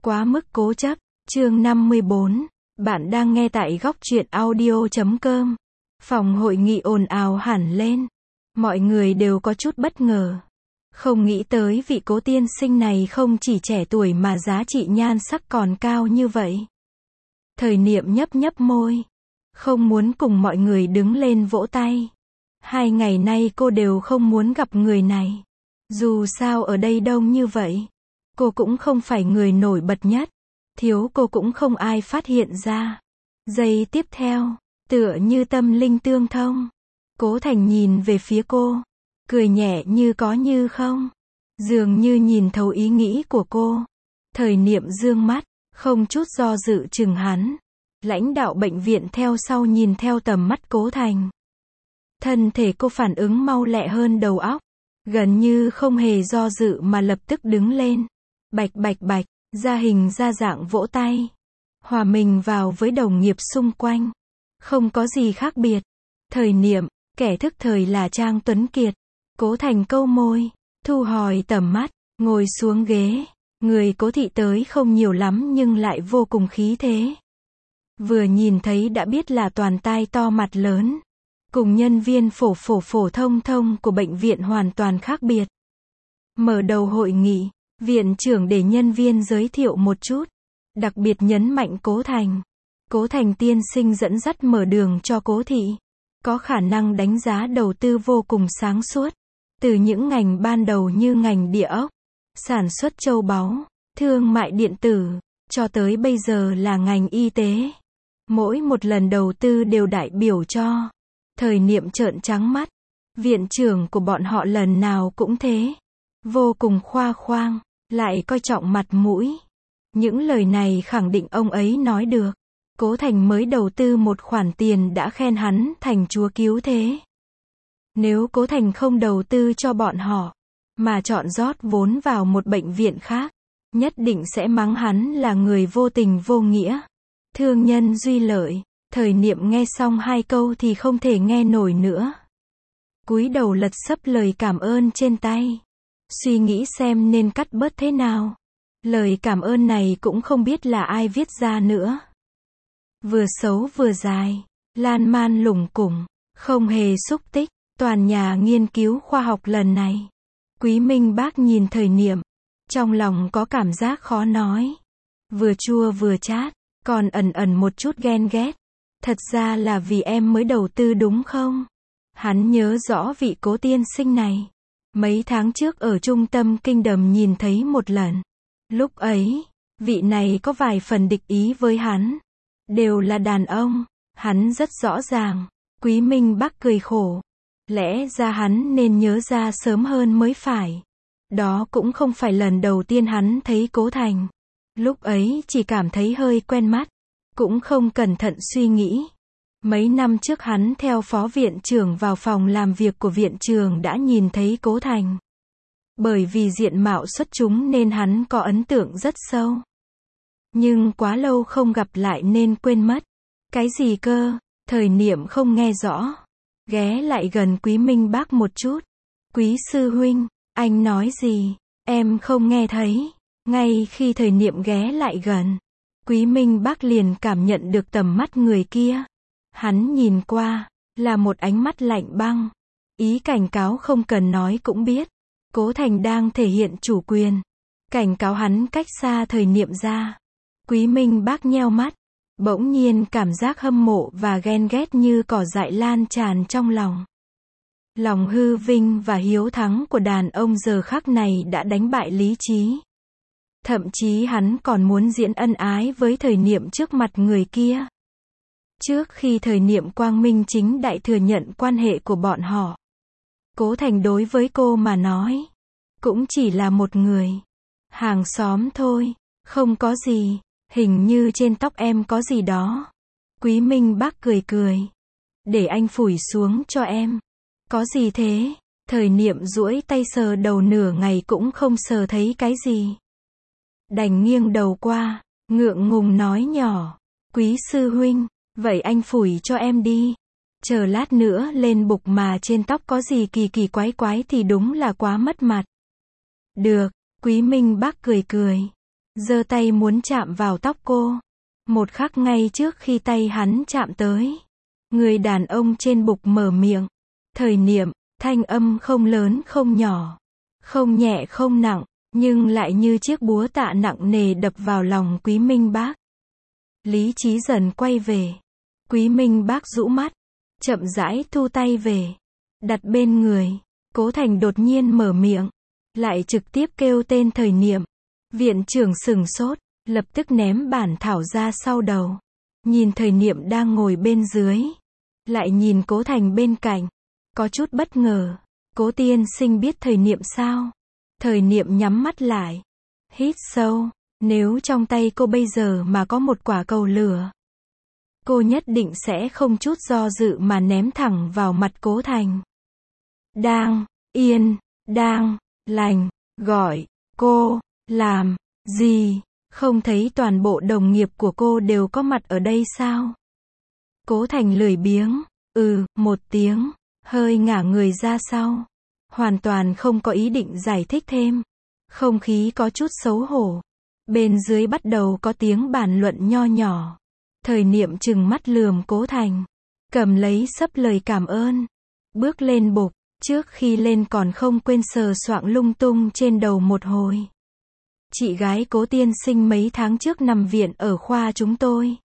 Quá mức cố chấp, chương 54. Bạn đang nghe tại góc truyện audio.com. Phòng hội nghị ồn ào hẳn lên. Mọi người đều có chút bất ngờ. Không nghĩ tới vị cố tiên sinh này không chỉ trẻ tuổi mà giá trị nhan sắc còn cao như vậy. Thời Niệm nhấp nhấp môi. Không muốn cùng mọi người đứng lên vỗ tay. 2 ngày nay cô đều không muốn gặp người này. Dù sao ở đây đông như vậy. Cô cũng không phải người nổi bật nhất. Thiếu cô cũng không ai phát hiện ra. Giây tiếp theo, tựa như tâm linh tương thông. Cố Thành nhìn về phía cô. Cười nhẹ như có như không. Dường như nhìn thấu ý nghĩ của cô. Thời Niệm dương mắt, không chút do dự chừng hắn. Lãnh đạo bệnh viện theo sau nhìn theo tầm mắt Cố Thành. Thân thể cô phản ứng mau lẹ hơn đầu óc. Gần như không hề do dự mà lập tức đứng lên. Bạch bạch bạch, ra hình ra dạng vỗ tay. Hòa mình vào với đồng nghiệp xung quanh. Không có gì khác biệt. Thời Niệm, kẻ thức thời là Trang Tuấn Kiệt. Cố Thành câu môi, thu hồi tầm mắt, ngồi xuống ghế. Người Cố thị tới không nhiều lắm nhưng lại vô cùng khí thế. Vừa nhìn thấy đã biết là toàn tai to mặt lớn. Cùng nhân viên phổ thông của bệnh viện hoàn toàn khác biệt. Mở đầu hội nghị, viện trưởng để nhân viên giới thiệu một chút. Đặc biệt nhấn mạnh Cố Thành. Cố Thành tiên sinh dẫn dắt mở đường cho Cố thị. Có khả năng đánh giá đầu tư vô cùng sáng suốt. Từ những ngành ban đầu như ngành địa ốc, sản xuất châu báu, thương mại điện tử, cho tới bây giờ là ngành y tế. Mỗi một lần đầu tư đều đại biểu cho. Thời Niệm trợn trắng mắt. Viện trưởng của bọn họ lần nào cũng thế. Vô cùng khoa khoang, lại coi trọng mặt mũi. Những lời này khẳng định ông ấy nói được. Cố Thành mới đầu tư một khoản tiền đã khen hắn thành chúa cứu thế. Nếu Cố Thành không đầu tư cho bọn họ, mà chọn rót vốn vào một bệnh viện khác, nhất định sẽ mắng hắn là người vô tình vô nghĩa. Thương nhân duy lợi. Thời Niệm nghe xong 2 câu thì không thể nghe nổi nữa. Cúi đầu lật xấp lời cảm ơn trên tay. Suy nghĩ xem nên cắt bớt thế nào. Lời cảm ơn này cũng không biết là ai viết ra nữa. Vừa xấu vừa dài, lan man lủng củng, không hề xúc tích. Toàn nhà nghiên cứu khoa học lần này. Quý Minh Bác nhìn Thời Niệm. Trong lòng có cảm giác khó nói. Vừa chua vừa chát, còn ẩn một chút ghen ghét. Thật ra là vì em mới đầu tư đúng không? Hắn nhớ rõ vị Cố tiên sinh này. Mấy tháng trước ở trung tâm kinh đầm nhìn thấy một lần. Lúc ấy, vị này có vài phần địch ý với hắn. Đều là đàn ông. Hắn rất rõ ràng. Quý Minh Bác cười khổ. Lẽ ra hắn nên nhớ ra sớm hơn mới phải. Đó cũng không phải lần đầu tiên hắn thấy Cố Thành. Lúc ấy chỉ cảm thấy hơi quen mắt. Cũng không cẩn thận suy nghĩ. Mấy năm trước hắn theo phó viện trưởng vào phòng làm việc của viện trưởng đã nhìn thấy Cố Thành. Bởi vì diện mạo xuất chúng nên hắn có ấn tượng rất sâu. Nhưng quá lâu không gặp lại nên quên mất. Cái gì cơ? Thời Niệm không nghe rõ. Ghé lại gần Quý Minh Bác một chút. Quý sư huynh, anh nói gì? Em không nghe thấy. Ngay khi Thời Niệm ghé lại gần, Quý Minh Bác liền cảm nhận được tầm mắt người kia. Hắn nhìn qua, là một ánh mắt lạnh băng. Ý cảnh cáo không cần nói cũng biết. Cố Thành đang thể hiện chủ quyền. Cảnh cáo hắn cách xa Thời Niệm ra. Quý Minh Bác nheo mắt. Bỗng nhiên cảm giác hâm mộ và ghen ghét như cỏ dại lan tràn trong lòng. Lòng hư vinh và hiếu thắng của đàn ông giờ khắc này đã đánh bại lý trí. Thậm chí hắn còn muốn diễn ân ái với Thời Niệm trước mặt người kia. Trước khi Thời Niệm quang minh chính đại thừa nhận quan hệ của bọn họ. Cố Thành đối với cô mà nói. Cũng chỉ là một người. Hàng xóm thôi. Không có gì. Hình như trên tóc em có gì đó. Quý Minh Bác cười cười. Để anh phủi xuống cho em. Có gì thế? Thời Niệm duỗi tay sờ đầu nửa ngày cũng không sờ thấy cái gì. Đành nghiêng đầu qua, ngượng ngùng nói nhỏ. Quý sư huynh, vậy anh phủi cho em đi. Chờ lát nữa lên bục mà trên tóc có gì kỳ kỳ quái quái thì đúng là quá mất mặt. Được, Quý Minh Bác cười cười. giơ tay muốn chạm vào tóc cô. Một khắc ngay trước khi tay hắn chạm tới, người đàn ông trên bục mở miệng. Thời niệm, thanh âm không lớn không nhỏ, không nhẹ không nặng, nhưng lại như chiếc búa tạ nặng nề đập vào lòng Quý Minh Bác. Lý trí dần quay về. Quý Minh Bác rũ mắt, chậm rãi thu tay về, đặt bên người. Cố Thành đột nhiên mở miệng, lại trực tiếp kêu tên Thời niệm. Viện trưởng sửng sốt, lập tức ném bản thảo ra sau đầu. Nhìn Thời niệm đang ngồi bên dưới, lại nhìn Cố Thành bên cạnh, có chút bất ngờ. Cố tiên sinh biết Thời niệm sao? Thời niệm nhắm mắt lại, hít sâu. Nếu trong tay cô bây giờ mà có một quả cầu lửa, cô nhất định sẽ không chút do dự mà ném thẳng vào mặt Cố Thành. Đang yên, đang lành, gọi cô làm gì? Không thấy toàn bộ đồng nghiệp của cô đều có mặt ở đây sao? Cố Thành lười biếng, một tiếng, hơi ngả người ra sau. Hoàn toàn không có ý định giải thích thêm. Không khí có chút xấu hổ. Bên dưới bắt đầu có tiếng bàn luận nho nhỏ. Thời niệm trừng mắt lườm Cố Thành, cầm lấy xấp lời cảm ơn, bước lên bục. Trước khi lên còn không quên sờ soạng lung tung trên đầu một hồi. Chị gái Cố tiên sinh mấy tháng trước nằm viện ở khoa chúng tôi.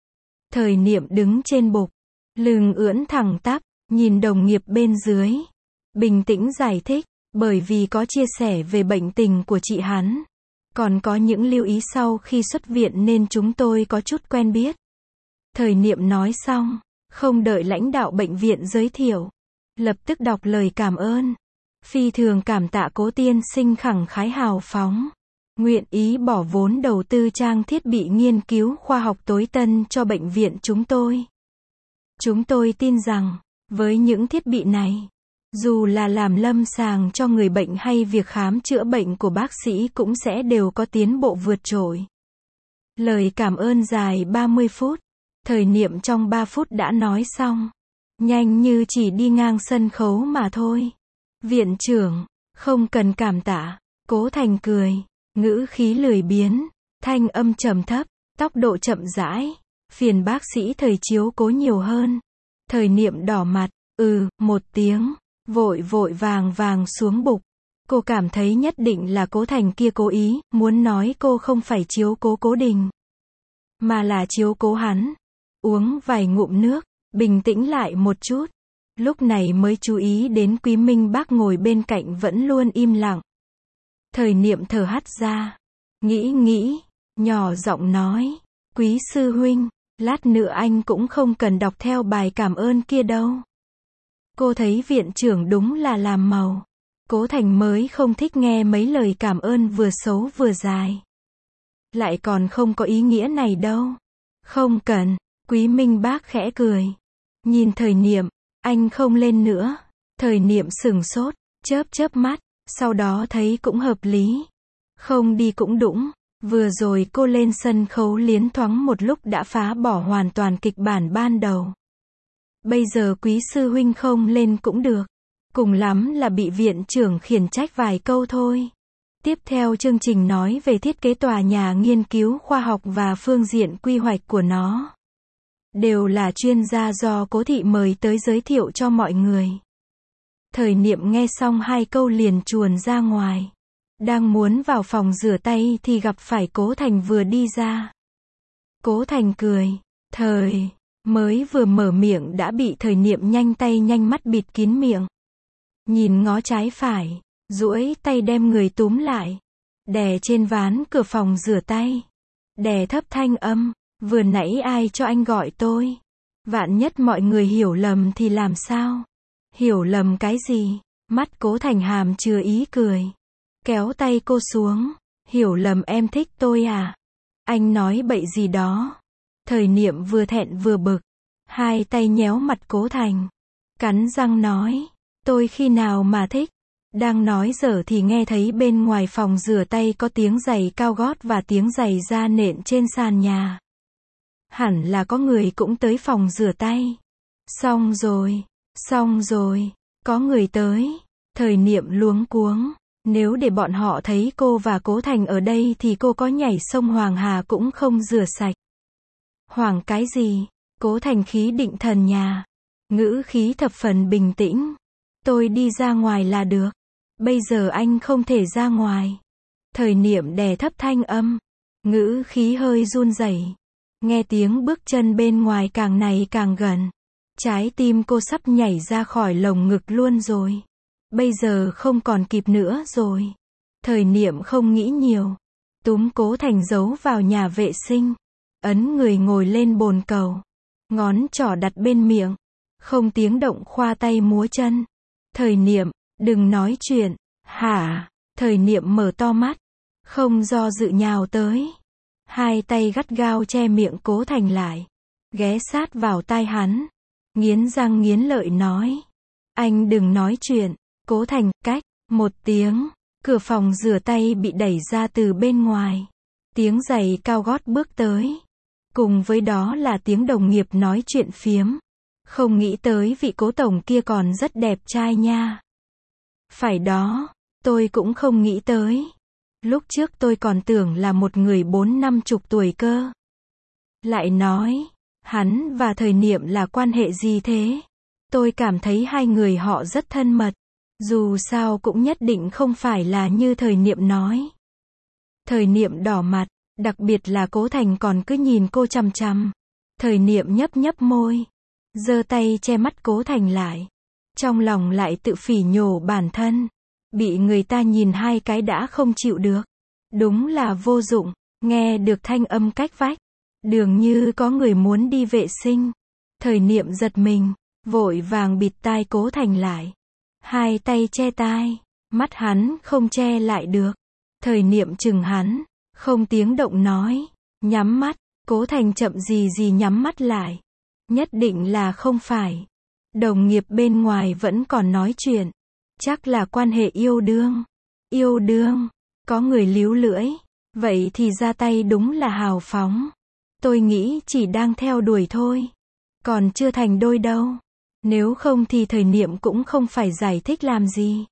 Thời niệm đứng trên bục, lưng ưỡn thẳng tắp, nhìn đồng nghiệp bên dưới. Bình tĩnh giải thích, bởi vì có chia sẻ về bệnh tình của chị hắn. Còn có những lưu ý sau khi xuất viện nên chúng tôi có chút quen biết. Thời niệm nói xong, không đợi lãnh đạo bệnh viện giới thiệu, lập tức đọc lời cảm ơn. Phi thường cảm tạ Cố tiên sinh khẳng khái hào phóng, nguyện ý bỏ vốn đầu tư trang thiết bị nghiên cứu khoa học tối tân cho bệnh viện chúng tôi. Chúng tôi tin rằng, với những thiết bị này, dù là làm lâm sàng cho người bệnh hay việc khám chữa bệnh của bác sĩ cũng sẽ đều có tiến bộ vượt trội. Lời cảm ơn dài 30 phút. Thời niệm trong 3 phút đã nói xong. Nhanh như chỉ đi ngang sân khấu mà thôi. Viện trưởng, không cần cảm tạ. Cố Thành cười, ngữ khí lười biếng, thanh âm trầm thấp, tốc độ chậm rãi. Phiền bác sĩ Thời chiếu cố nhiều hơn. Thời niệm đỏ mặt, một tiếng, vội vội vàng xuống bục. Cô cảm thấy nhất định là Cố Thành kia cố ý, muốn nói cô không phải chiếu cố Cố Đình, mà là chiếu cố hắn. Uống vài ngụm nước, bình tĩnh lại một chút. Lúc này mới chú ý đến Quý Minh Bác ngồi bên cạnh vẫn luôn im lặng. Thời niệm thở hắt ra, nghĩ, nhỏ giọng nói, Quý sư huynh, lát nữa anh cũng không cần đọc theo bài cảm ơn kia đâu. Cô thấy viện trưởng đúng là làm màu. Cố Thành mới không thích nghe mấy lời cảm ơn vừa xấu vừa dài. Lại còn không có ý nghĩa này đâu. Không cần. Quý Minh Bác khẽ cười. Nhìn thời niệm, anh không lên nữa. Thời niệm sửng sốt, chớp mắt, sau đó thấy cũng hợp lý. Không đi cũng đũng. Vừa rồi cô lên sân khấu liến thoáng một lúc đã phá bỏ hoàn toàn kịch bản ban đầu. Bây giờ Quý sư huynh không lên cũng được. Cùng lắm là bị viện trưởng khiển trách vài câu thôi. Tiếp theo chương trình nói về thiết kế tòa nhà nghiên cứu khoa học và phương diện quy hoạch của nó. Đều là chuyên gia do Cố thị mời tới giới thiệu cho mọi người. Thời niệm nghe xong 2 câu liền chuồn ra ngoài. Đang muốn vào phòng rửa tay thì gặp phải Cố Thành vừa đi ra. Cố Thành cười. Thời, mới vừa mở miệng đã bị thời niệm nhanh tay nhanh mắt bịt kín miệng. Nhìn ngó trái phải, duỗi tay đem người túm lại. Đè trên ván cửa phòng rửa tay. Đè thấp thanh âm. Vừa nãy ai cho anh gọi tôi? Vạn nhất mọi người hiểu lầm thì làm sao? Hiểu lầm cái gì? Mắt Cố Thành hàm chứa ý cười. Kéo tay cô xuống. Hiểu lầm em thích tôi à? Anh nói bậy gì đó? Thời niệm vừa thẹn vừa bực. 2 tay nhéo mặt Cố Thành. Cắn răng nói. Tôi khi nào mà thích? Đang nói dở thì nghe thấy bên ngoài phòng rửa tay có tiếng giày cao gót và tiếng giày da nện trên sàn nhà. Hẳn là có người cũng tới phòng rửa tay. Xong rồi, có người tới. Thời niệm luống cuống. Nếu để bọn họ thấy cô và Cố Thành ở đây thì cô có nhảy sông Hoàng Hà cũng không rửa sạch. Hoàng cái gì? Cố Thành khí định thần nhà. Ngữ khí thập phần bình tĩnh. Tôi đi ra ngoài là được. Bây giờ anh không thể ra ngoài. Thời Niệm đè thấp thanh âm. Ngữ khí hơi run rẩy. Nghe tiếng bước chân bên ngoài càng ngày càng gần. Trái tim cô sắp nhảy ra khỏi lồng ngực luôn rồi. Bây giờ không còn kịp nữa rồi. Thời Niệm không nghĩ nhiều. Túm Cố Thành giấu vào nhà vệ sinh. Ấn người ngồi lên bồn cầu. Ngón trỏ đặt bên miệng. Không tiếng động khoa tay múa chân. Thời Niệm, đừng nói chuyện. Hả? Thời Niệm mở to mắt. Không do dự nhào tới. Hai tay gắt gao che miệng Cố Thành lại. Ghé sát vào tai hắn. Nghiến răng nghiến lợi nói. Anh đừng nói chuyện. Cố Thành, cách. Một tiếng. Cửa phòng rửa tay bị đẩy ra từ bên ngoài. Tiếng giày cao gót bước tới. Cùng với đó là tiếng đồng nghiệp nói chuyện phiếm. Không nghĩ tới vị Cố tổng kia còn rất đẹp trai nha. Phải đó, tôi cũng không nghĩ tới. Lúc trước tôi còn tưởng là một người 40-50 tuổi cơ. Lại nói, hắn và Thời Niệm là quan hệ gì thế? Tôi cảm thấy hai người họ rất thân mật. Dù sao cũng nhất định không phải là như Thời Niệm nói. Thời Niệm đỏ mặt, đặc biệt là Cố Thành còn cứ nhìn cô chằm chằm. Thời Niệm nhấp nhấp môi, giơ tay che mắt Cố Thành lại. Trong lòng lại tự phỉ nhổ bản thân. Bị người ta nhìn hai cái đã không chịu được. Đúng là vô dụng. Nghe được thanh âm cách vách. Dường như có người muốn đi vệ sinh. Thời Niệm giật mình, vội vàng bịt tai Cố Thành lại. Hai tay che tai, mắt hắn không che lại được. Thời Niệm chừng hắn, không tiếng động nói, nhắm mắt. Cố Thành chậm gì gì nhắm mắt lại. Nhất định là không phải. Đồng nghiệp bên ngoài vẫn còn nói chuyện. Chắc là quan hệ yêu đương. Yêu đương, có người líu lưỡi. Vậy thì ra tay đúng là hào phóng. Tôi nghĩ chỉ đang theo đuổi thôi. Còn chưa thành đôi đâu. Nếu không thì Thời Niệm cũng không phải giải thích làm gì.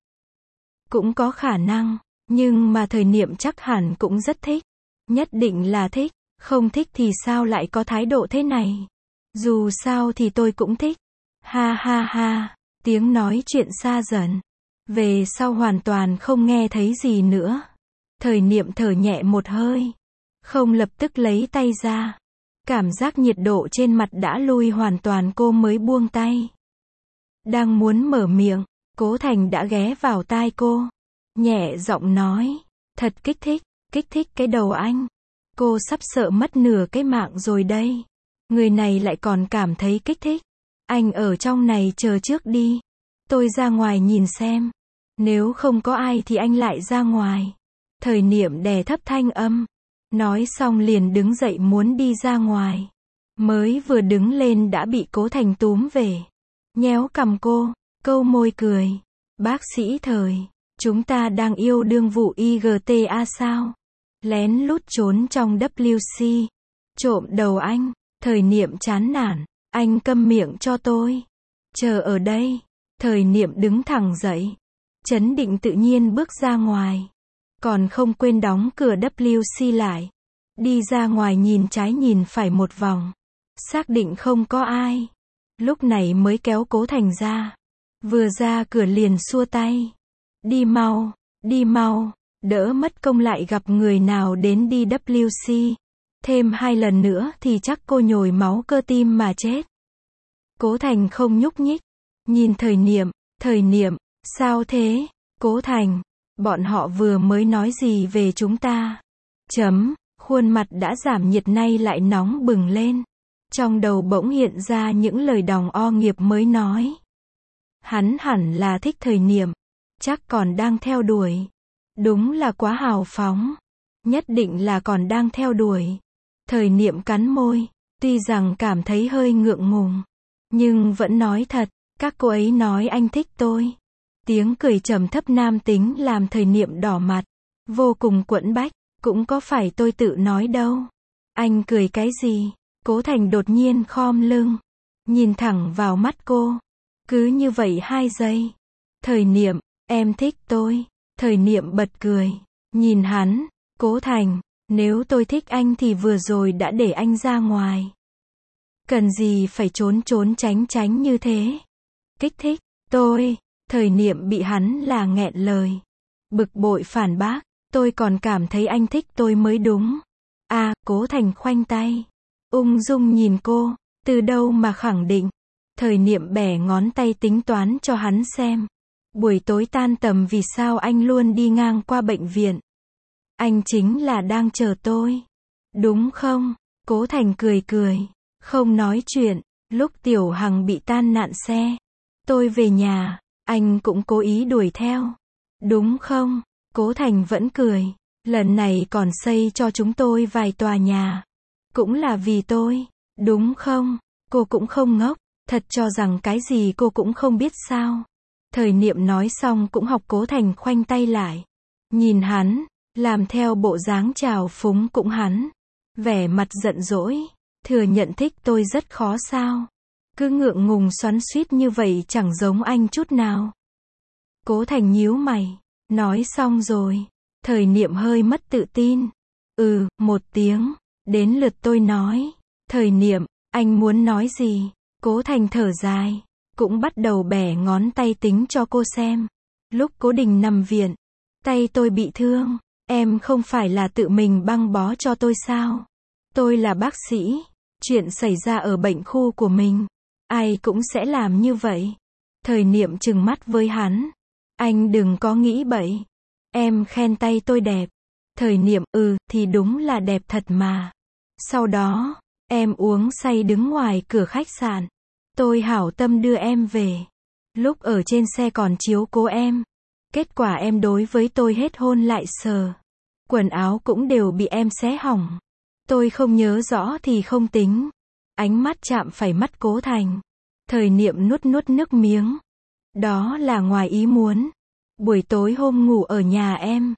Cũng có khả năng. Nhưng mà Thời Niệm chắc hẳn cũng rất thích. Nhất định là thích. Không thích thì sao lại có thái độ thế này. Dù sao thì tôi cũng thích. Ha ha ha. Tiếng nói chuyện xa dần. Về sau hoàn toàn không nghe thấy gì nữa. Thời Niệm thở nhẹ một hơi. Không lập tức lấy tay ra. Cảm giác nhiệt độ trên mặt đã lui hoàn toàn cô mới buông tay. Đang muốn mở miệng, Cố Thành đã ghé vào tai cô. Nhẹ giọng nói. Thật kích thích cái đầu anh. Cô sắp sợ mất nửa cái mạng rồi đây. Người này lại còn cảm thấy kích thích. Anh ở trong này chờ trước đi. Tôi ra ngoài nhìn xem. Nếu không có ai thì anh lại ra ngoài. Thời Niệm đè thấp thanh âm. Nói xong liền đứng dậy muốn đi ra ngoài. Mới vừa đứng lên đã bị Cố Thành túm về. Nhéo cằm cô, câu môi cười. Bác sĩ Thời, chúng ta đang yêu đương vụ IGTA sao? Lén lút trốn trong WC. Trộm đầu anh. Thời Niệm chán nản. Anh câm miệng cho tôi. Chờ ở đây. Thời Niệm đứng thẳng dậy. Trấn định tự nhiên bước ra ngoài. Còn không quên đóng cửa WC lại. Đi ra ngoài nhìn trái nhìn phải một vòng. Xác định không có ai. Lúc này mới kéo Cố Thành ra. Vừa ra cửa liền xua tay. Đi mau, đỡ mất công lại gặp người nào đến đi WC. Thêm 2 lần nữa thì chắc cô nhồi máu cơ tim mà chết. Cố Thành không nhúc nhích. Nhìn Thời Niệm, sao thế? Cố Thành, bọn họ vừa mới nói gì về chúng ta? Khuôn mặt đã giảm nhiệt nay lại nóng bừng lên. Trong đầu bỗng hiện ra những lời đòng o nghiệp mới nói. Hắn hẳn là thích Thời Niệm. Chắc còn đang theo đuổi. Đúng là quá hào phóng. Nhất định là còn đang theo đuổi. Thời Niệm cắn môi. Tuy rằng cảm thấy hơi ngượng ngùng. Nhưng vẫn nói thật. Các cô ấy nói anh thích tôi. Tiếng cười trầm thấp nam tính làm Thời Niệm đỏ mặt. Vô cùng quẫn bách. Cũng có phải tôi tự nói đâu. Anh cười cái gì? Cố Thành đột nhiên khom lưng. Nhìn thẳng vào mắt cô. Cứ như vậy 2 giây. Thời Niệm, em thích tôi. Thời Niệm bật cười. Nhìn hắn. Cố Thành, nếu tôi thích anh thì vừa rồi đã để anh ra ngoài. Cần gì phải trốn trốn tránh tránh như thế? Kích thích. Tôi. Thời Niệm bị hắn là nghẹn lời. Bực bội phản bác. Tôi còn cảm thấy anh thích tôi mới đúng. À, Cố Thành khoanh tay. Ung dung nhìn cô. Từ đâu mà khẳng định. Thời Niệm bẻ ngón tay tính toán cho hắn xem. Buổi tối tan tầm vì sao anh luôn đi ngang qua bệnh viện? Anh chính là đang chờ tôi. Đúng không? Cố Thành cười cười. Không nói chuyện. Lúc Tiểu Hằng bị tai nạn xe. Tôi về nhà. Anh cũng cố ý đuổi theo. Đúng không? Cố Thành vẫn cười. Lần này còn xây cho chúng tôi vài tòa nhà. Cũng là vì tôi. Đúng không? Cô cũng không ngốc. Thật cho rằng cái gì cô cũng không biết sao? Thời Niệm nói xong cũng học Cố Thành khoanh tay lại. Nhìn hắn. Làm theo bộ dáng trào phúng cũng hắn. Vẻ mặt giận dỗi. Thừa nhận thích tôi rất khó sao? Cứ ngượng ngùng xoắn xuýt như vậy chẳng giống anh chút nào. Cố Thành nhíu mày. Nói xong rồi. Thời Niệm hơi mất tự tin. Một tiếng. Đến lượt tôi nói. Thời Niệm, anh muốn nói gì? Cố Thành thở dài. Cũng bắt đầu bẻ ngón tay tính cho cô xem. Lúc Cố Đình nằm viện. Tay tôi bị thương. Em không phải là tự mình băng bó cho tôi sao? Tôi là bác sĩ. Chuyện xảy ra ở bệnh khu của mình. Ai cũng sẽ làm như vậy. Thời Niệm trừng mắt với hắn. Anh đừng có nghĩ bậy. Em khen tay tôi đẹp. Thời Niệm, thì đúng là đẹp thật mà. Sau đó, em uống say đứng ngoài cửa khách sạn. Tôi hảo tâm đưa em về. Lúc ở trên xe còn chiếu cố em. Kết quả em đối với tôi hết hôn lại sờ. Quần áo cũng đều bị em xé hỏng. Tôi không nhớ rõ thì không tính. Ánh mắt chạm phải mắt Cố Thành. Thời Niệm nuốt nuốt nước miếng. Đó là ngoài ý muốn. Buổi tối hôm ngủ ở nhà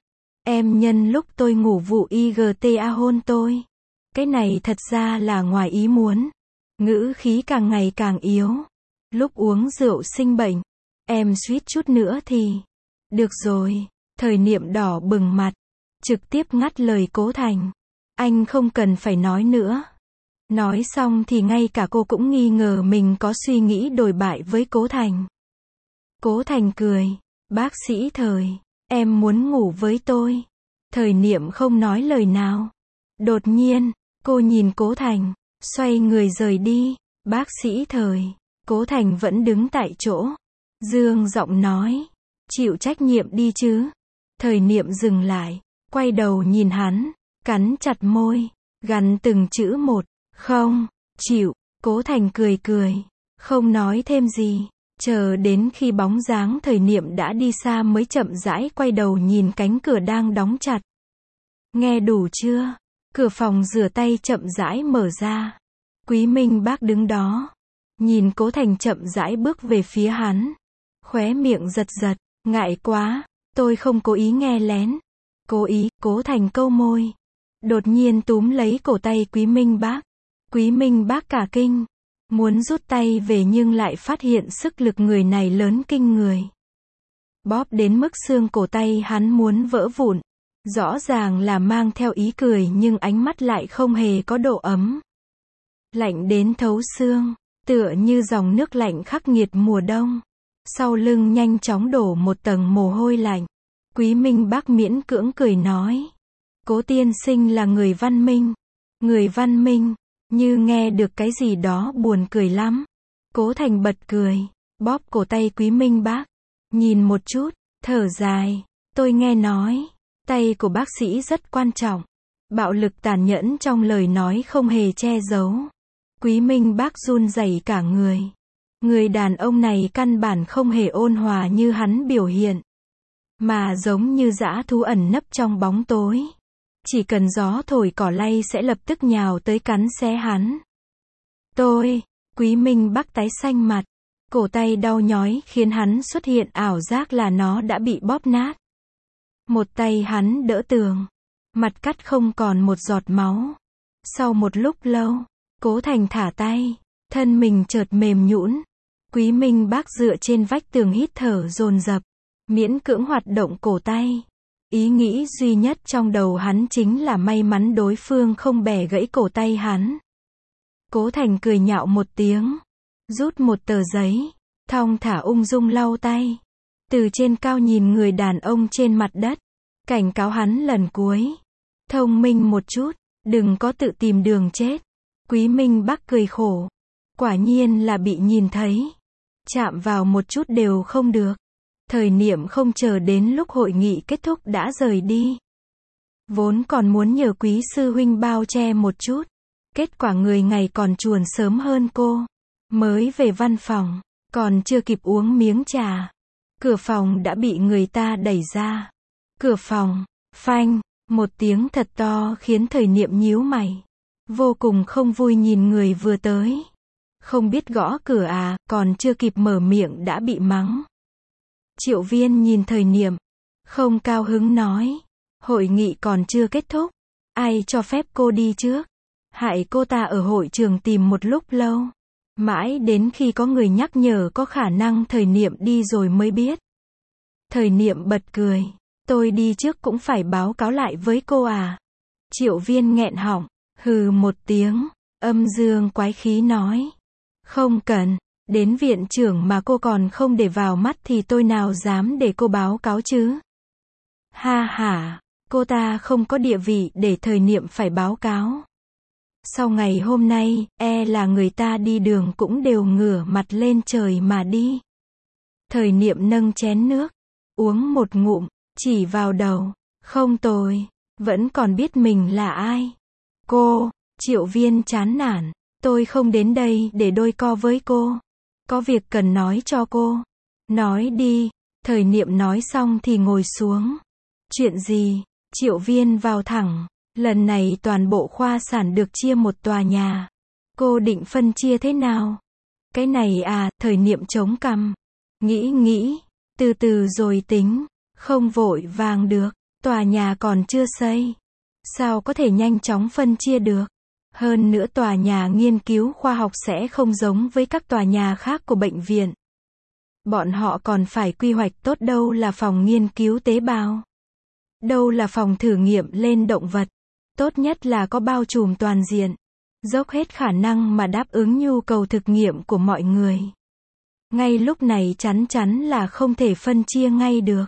em nhân lúc tôi ngủ vụ IGTA hôn tôi. Cái này thật ra là ngoài ý muốn. Ngữ khí càng ngày càng yếu. Lúc uống rượu sinh bệnh, em suýt chút nữa thì. Được rồi. Thời Niệm đỏ bừng mặt. Trực tiếp ngắt lời Cố Thành. Anh không cần phải nói nữa. Nói xong thì ngay cả cô cũng nghi ngờ mình có suy nghĩ đồi bại với Cố Thành. Cố Thành cười. Bác sĩ Thời, em muốn ngủ với tôi. Thời Niệm không nói lời nào. Đột nhiên, cô nhìn Cố Thành, xoay người rời đi. Bác sĩ Thời. Cố Thành vẫn đứng tại chỗ. Dương giọng nói. Chịu trách nhiệm đi chứ. Thời Niệm dừng lại. Quay đầu nhìn hắn. Cắn chặt môi. Gằn từng chữ một. Không. Chịu. Cố Thành cười cười. Không nói thêm gì. Chờ đến khi bóng dáng Thời Niệm đã đi xa mới chậm rãi quay đầu nhìn cánh cửa đang đóng chặt. Nghe đủ chưa? Cửa phòng rửa tay chậm rãi mở ra. Quý Minh Bác đứng đó. Nhìn Cố Thành chậm rãi bước về phía hắn. Khóe miệng giật giật. Ngại quá. Tôi không cố ý nghe lén. Cố ý. Cố Thành câu môi. Đột nhiên túm lấy cổ tay Quý Minh Bác. Quý Minh Bác cả kinh. Muốn rút tay về nhưng lại phát hiện sức lực người này lớn kinh người. Bóp đến mức xương cổ tay hắn muốn vỡ vụn. Rõ ràng là mang theo ý cười nhưng ánh mắt lại không hề có độ ấm. Lạnh đến thấu xương, tựa như dòng nước lạnh khắc nghiệt mùa đông. Sau lưng nhanh chóng đổ một tầng mồ hôi lạnh. Quý Minh Bác miễn cưỡng cười nói. Cố tiên sinh là người văn minh. Người văn minh. Như nghe được cái gì đó buồn cười lắm. Cố Thành bật cười. Bóp cổ tay Quý Minh Bác. Nhìn một chút. Thở dài. Tôi nghe nói. Tay của bác sĩ rất quan trọng. Bạo lực tàn nhẫn trong lời nói không hề che giấu. Quý Minh Bác run rẩy cả người. Người đàn ông này căn bản không hề ôn hòa như hắn biểu hiện. Mà giống như dã thú ẩn nấp trong bóng tối. Chỉ cần gió thổi cỏ lay sẽ lập tức nhào tới cắn xé hắn. Quý Minh Bác tái xanh mặt. Cổ tay đau nhói khiến hắn xuất hiện ảo giác là nó đã bị bóp nát. Một tay hắn đỡ tường. Mặt cắt không còn một giọt máu. Sau một lúc lâu, Cố Thành thả tay. Thân mình chợt mềm nhũn. Quý Minh Bác dựa trên vách tường hít thở dồn dập. miễn cưỡng hoạt động cổ tay. Ý nghĩ duy nhất trong đầu hắn chính là may mắn đối phương không bẻ gãy cổ tay hắn. Cố Thành cười nhạo một tiếng, rút một tờ giấy, thong thả ung dung lau tay. Từ trên cao nhìn người đàn ông trên mặt đất, cảnh cáo hắn lần cuối. Thông minh một chút, đừng có tự tìm đường chết. Quý Minh Bắc cười khổ. Quả nhiên là bị nhìn thấy. Chạm vào một chút đều không được. Thời Niệm không chờ đến lúc hội nghị kết thúc đã rời đi. Vốn còn muốn nhờ quý sư huynh bao che một chút. Kết quả người ngày còn chuồn sớm hơn cô. Mới về văn phòng, còn chưa kịp uống miếng trà. Cửa phòng đã bị người ta đẩy ra. Cửa phòng, phanh, một tiếng thật to khiến Thời Niệm nhíu mày. Vô cùng không vui nhìn người vừa tới. Không biết gõ cửa à, còn chưa kịp mở miệng đã bị mắng. Triệu Viên nhìn Thời Niệm, không cao hứng nói. Hội nghị còn chưa kết thúc. Ai cho phép cô đi trước? Hại cô ta ở hội trường tìm một lúc lâu. Mãi đến khi có người nhắc nhở có khả năng Thời Niệm đi rồi mới biết. Thời Niệm bật cười. Tôi đi trước cũng phải báo cáo lại với cô à? Triệu Viên nghẹn họng, hừ một tiếng, âm dương quái khí nói. Không cần, đến viện trưởng mà cô còn không để vào mắt thì tôi nào dám để cô báo cáo chứ? Ha ha, cô ta không có địa vị để Thời Niệm phải báo cáo. Sau ngày hôm nay, là người ta đi đường cũng đều ngửa mặt lên trời mà đi. Thời Niệm nâng chén nước, uống một ngụm, chỉ vào đầu, không tồi, vẫn còn biết mình là ai. Cô, Triệu Viên chán nản, tôi không đến đây để đôi co với cô. Có việc cần nói cho cô. Nói đi, Thời Niệm nói xong thì ngồi xuống. Chuyện gì? Triệu Viên vào thẳng. Lần này toàn bộ khoa sản được chia một tòa nhà. Cô định phân chia thế nào? Cái này à, Thời Niệm chống cằm. Nghĩ, từ từ rồi tính. Không vội vàng được, tòa nhà còn chưa xây. Sao có thể nhanh chóng phân chia được? Hơn nữa tòa nhà nghiên cứu khoa học sẽ không giống với các tòa nhà khác của bệnh viện. Bọn họ còn phải quy hoạch tốt đâu là phòng nghiên cứu tế bào. Đâu là phòng thử nghiệm lên động vật. Tốt nhất là có bao trùm toàn diện. Dốc hết khả năng mà đáp ứng nhu cầu thực nghiệm của mọi người. Ngay lúc này chắn chắn là không thể phân chia ngay được.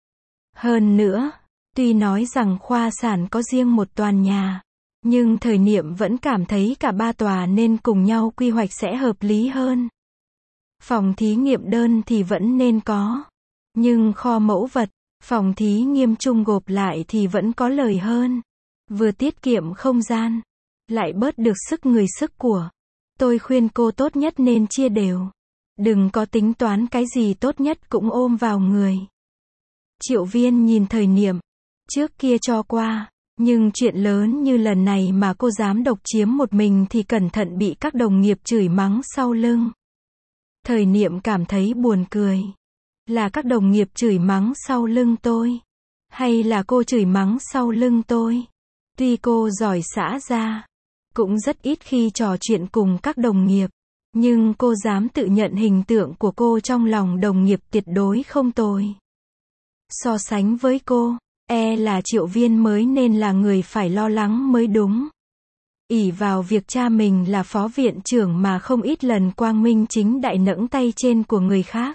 Hơn nữa, tuy nói rằng khoa sản có riêng một toàn nhà, nhưng Thời Niệm vẫn cảm thấy cả ba tòa nên cùng nhau quy hoạch sẽ hợp lý hơn. Phòng thí nghiệm đơn thì vẫn nên có, nhưng kho mẫu vật, phòng thí nghiệm chung gộp lại thì vẫn có lời hơn. Vừa tiết kiệm không gian, lại bớt được sức người sức của. Tôi khuyên cô tốt nhất nên chia đều. Đừng có tính toán cái gì tốt nhất cũng ôm vào người. Triệu Viên nhìn Thời Niệm, trước kia cho qua, nhưng chuyện lớn như lần này mà cô dám độc chiếm một mình thì cẩn thận bị các đồng nghiệp chửi mắng sau lưng. Thời Niệm cảm thấy buồn cười. Là các đồng nghiệp chửi mắng sau lưng tôi? Hay là cô chửi mắng sau lưng tôi? Tuy cô giỏi xã ra, cũng rất ít khi trò chuyện cùng các đồng nghiệp, nhưng cô dám tự nhận hình tượng của cô trong lòng đồng nghiệp tuyệt đối không tồi. So sánh với cô, là Triệu Viên mới nên là người phải lo lắng mới đúng. Ỷ vào việc cha mình là phó viện trưởng mà không ít lần quang minh chính đại nẫng tay trên của người khác.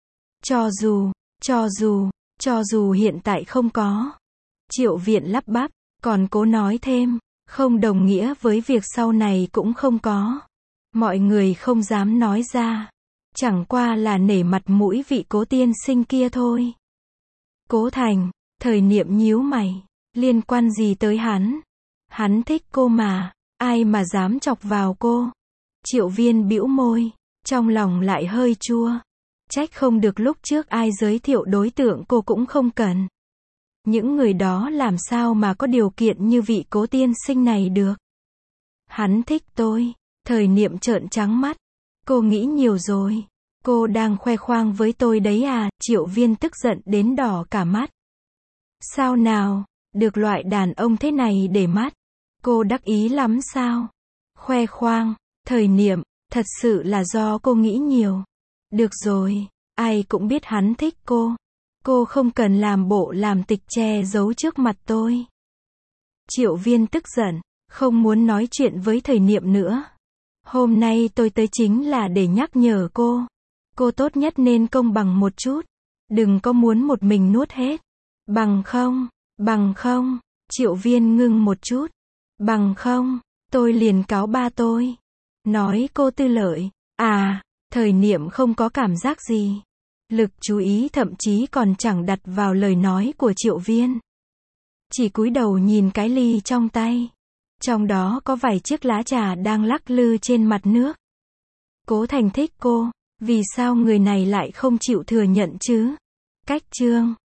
Cho dù hiện tại không có. Triệu Viện lắp bắp, còn cố nói thêm, không đồng nghĩa với việc sau này cũng không có. Mọi người không dám nói ra. Chẳng qua là nể mặt mũi vị Cố tiên sinh kia thôi. Cố Thành, Thời Niệm nhíu mày, liên quan gì tới hắn? Hắn thích cô mà, ai mà dám chọc vào cô? Triệu Viên bĩu môi, trong lòng lại hơi chua. Trách không được lúc trước ai giới thiệu đối tượng cô cũng không cần. Những người đó làm sao mà có điều kiện như vị Cố tiên sinh này được? Hắn thích tôi. Thời Niệm trợn trắng mắt. Cô nghĩ nhiều rồi. Cô đang khoe khoang với tôi đấy à? Triệu Viên tức giận đến đỏ cả mắt. Sao nào? Được loại đàn ông thế này để mắt. Cô đắc ý lắm sao? Khoe khoang. Thời Niệm, thật sự là do cô nghĩ nhiều. Được rồi, ai cũng biết hắn thích cô. Cô không cần làm bộ làm tịch che giấu trước mặt tôi. Triệu Viên tức giận, không muốn nói chuyện với Thời Niệm nữa. Hôm nay tôi tới chính là để nhắc nhở cô. Cô tốt nhất nên công bằng một chút. Đừng có muốn một mình nuốt hết. Bằng không, Triệu Viên ngưng một chút. Bằng không, tôi liền cáo ba tôi. Nói cô tư lợi. Thời Niệm không có cảm giác gì. Lực chú ý thậm chí còn chẳng đặt vào lời nói của Triệu Viên. Chỉ cúi đầu nhìn cái ly trong tay. Trong đó có vài chiếc lá trà đang lắc lư trên mặt nước. Cố Thành thích cô. Vì sao người này lại không chịu thừa nhận chứ? Cách chương